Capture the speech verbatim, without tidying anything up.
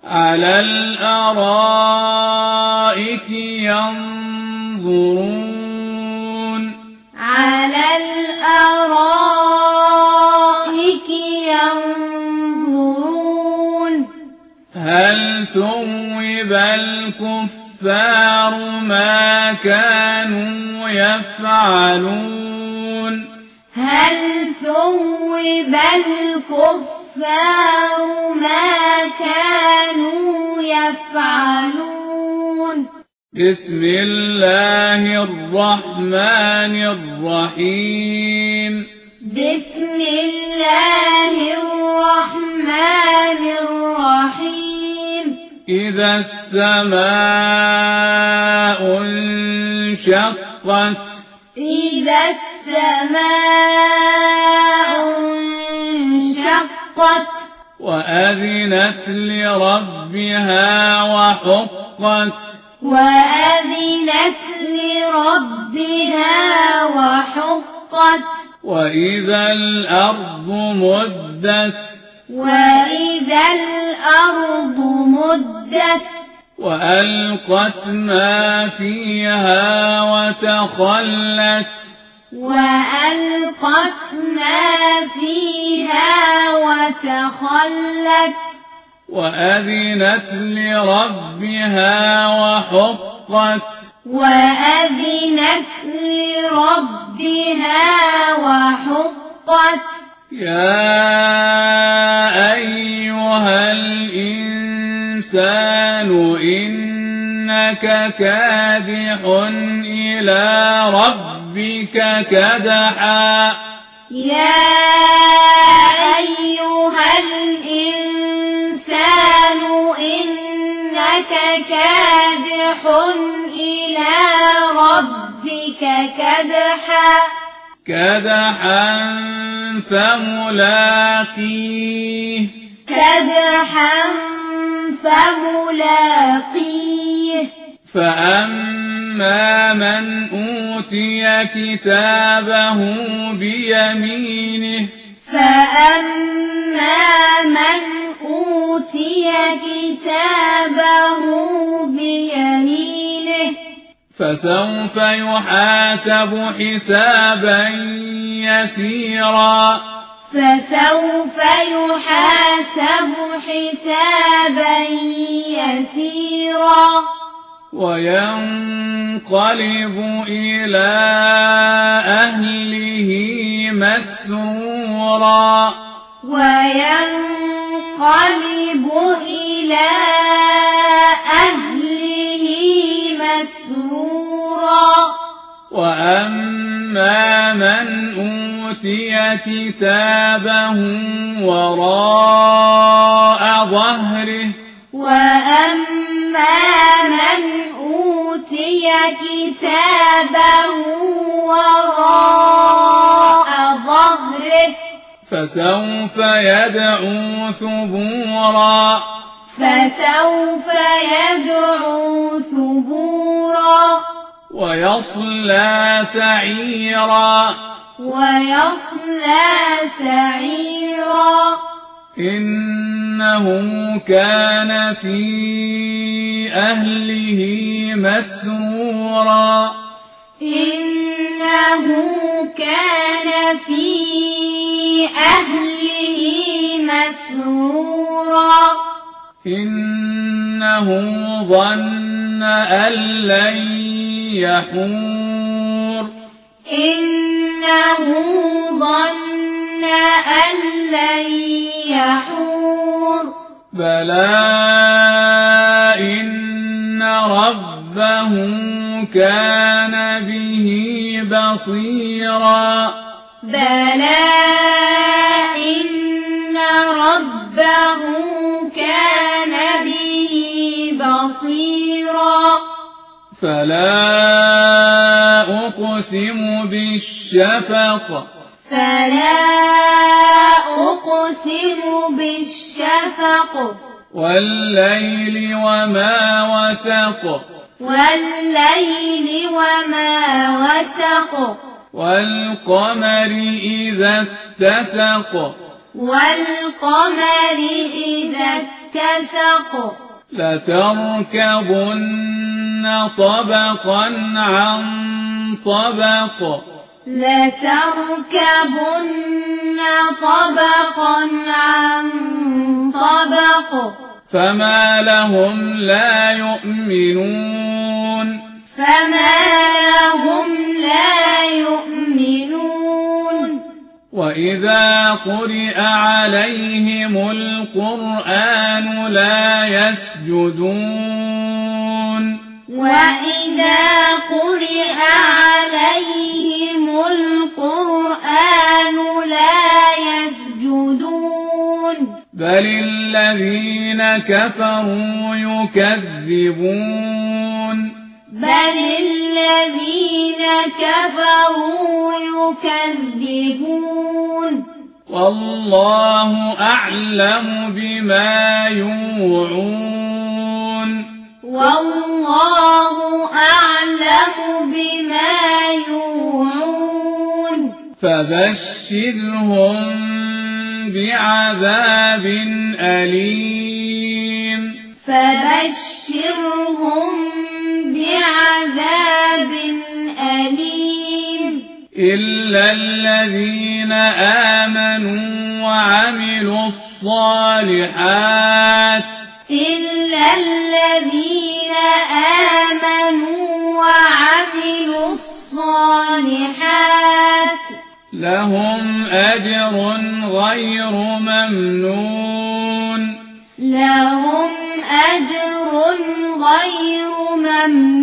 على الأرائك ينظرون على الأرائك ينظرون هل ثوب الكفار ما كانوا يفعلون هل ثوب الكفار ما كانوا يفعلون بسم الله الرحمن الرحيم بسم الله الرحمن الرحيم إذا السماء انشقت إذا السماء انشقت وأذنت لربها وحقت وأذنت لربها وحقت وإذا الأرض مدت وإذا الأرض مدت وألقت ما فيها وتخلت وألقت ما فيها وتخلت وأذنت لربها وحقت وأذنت لربها وحقت يا أيها الإنسان إنك كادح إلى ربك كدحا يا أيها الإنسان إنك كادح إلى ربك كدحا كدحا فملاقيه كدحا فملاقيه فأما من أوتي كتابه بيمينه فأما من أوتي كتابه بيمينه فسوف يحاسب حسابا يسيرا فسوف يحاسب حسابا يسيرا وينقلب إلى أهله مسرورا وينقلب إلى أهله مسرورا وأما من أوتي كتابه وراء ظهره وأما من أوتي كتابه وراء ظهره فسوف يدعو ثبورا فسوف يدعو ثبورا ويصلى سعيرا ويصلى سعيرا إنه كان في أهله مسرورا إنه كان في أهله مسرورا إنه ظن أن لن يحور إنه ظن أن لن يحور بلى إن ربه كان به بصيرا بلى إن ربه كان به بصيرا فلا أقسم بالشفق فلا أقسم بالشفق والليل وما وسق والليل وما وسق والقمر إذا اتسق والقمر إذا اتسق لتركبن طبقا عن طبق لتركبن طبقا عن طبق فما لهم لا يؤمنون فما لهم لا يؤمنون وإذا قرئ عليهم القرآن لا يسجدون وإذا قرئ عليهم القرآن لا يسجدون بل الذين كفروا يكذبون بل الذين كفروا يكذبون والله أعلم بما يوعون والله أعلم بما يوعون فبشرهم بعذاب أليم فبشرهم بعذاب أليم إلا الذين آمنوا وعملوا الصالحات إلا الذين آمنوا وعملوا الصالحات لهم أجر غير ممنون لهم أجر غير ممنون